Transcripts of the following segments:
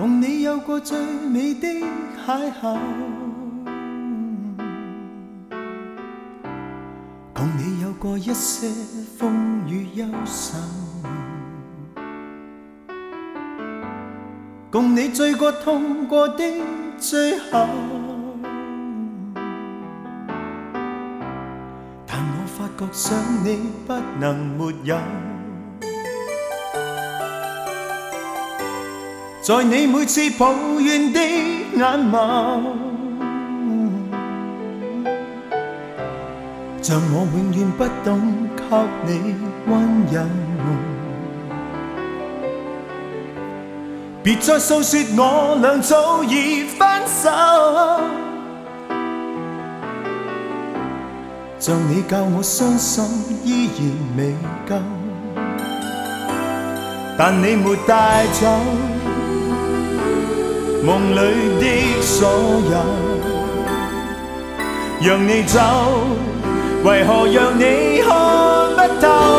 共你有過最美的邂逅，共你有過一些風雨憂愁，共你醉過痛過的最後，但我發覺想你不能沒有。在你每次抱怨的眼眸，像我永遠不懂給你溫柔。別再訴說我倆早已分手，像你教我傷心依然未夠，但你沒帶走夢裏的所有，讓你走，為何讓你看不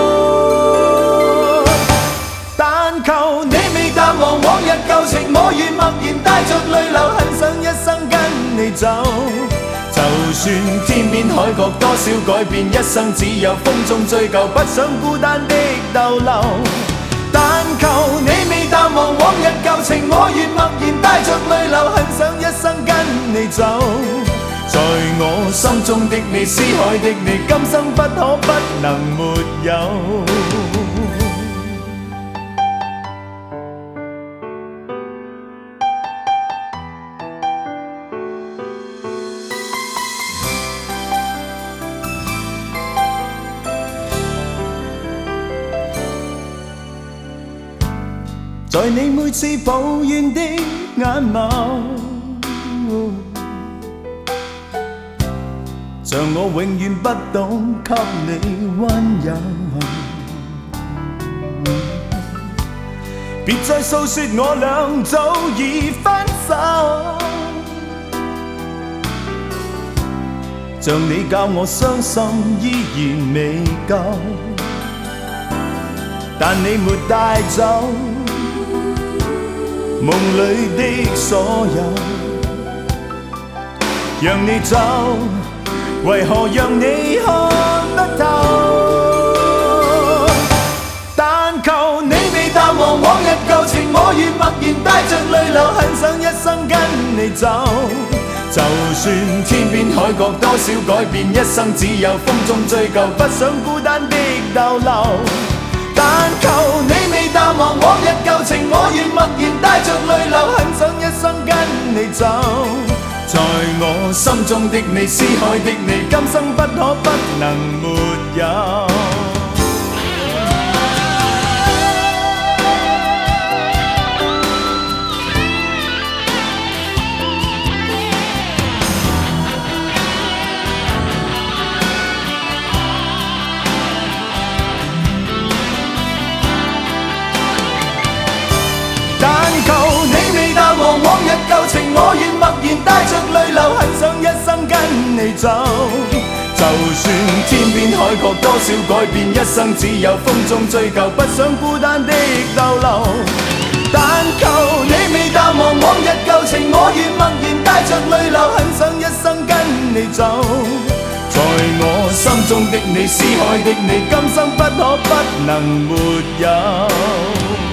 透？但求你未淡忘往日舊情，我願默然帶着淚流，很想一生跟你走。就算天邊海角多少改變，一生只有風中追究，不想孤單的逗留。但求你未淡忘往日舊情，我願默然帶着淚流，很想一生跟你走。在我心中的你，思海的你，今生不可不能沒有。在你每次抱怨的眼眸，像我永遠不懂給你溫柔。別再訴說我倆早已分手，像你教我傷心依然未夠，但你沒帶走夢裏的所有，讓你走，為何讓你看不透？但求你未淡忘往日舊情，我願默然帶着淚流，很想一生跟你走。就算天邊海角多少改變，一生只有風中追究，不想孤單的逗留。但求你未淡忘往日舊情，我願默然帶着淚流，很想一生跟你走。在我心中的你，思海的你，今生不可不能沒有。往日舊情，我願默然帶着淚流，很想一生跟你走。就算天邊海角多少改變，一生只有風中追究，不想孤單的逗留。但求你未淡忘往日舊情，我願默然帶着淚流，很想一生跟你走。在我心中的你，思海的你，今生不可不能沒有。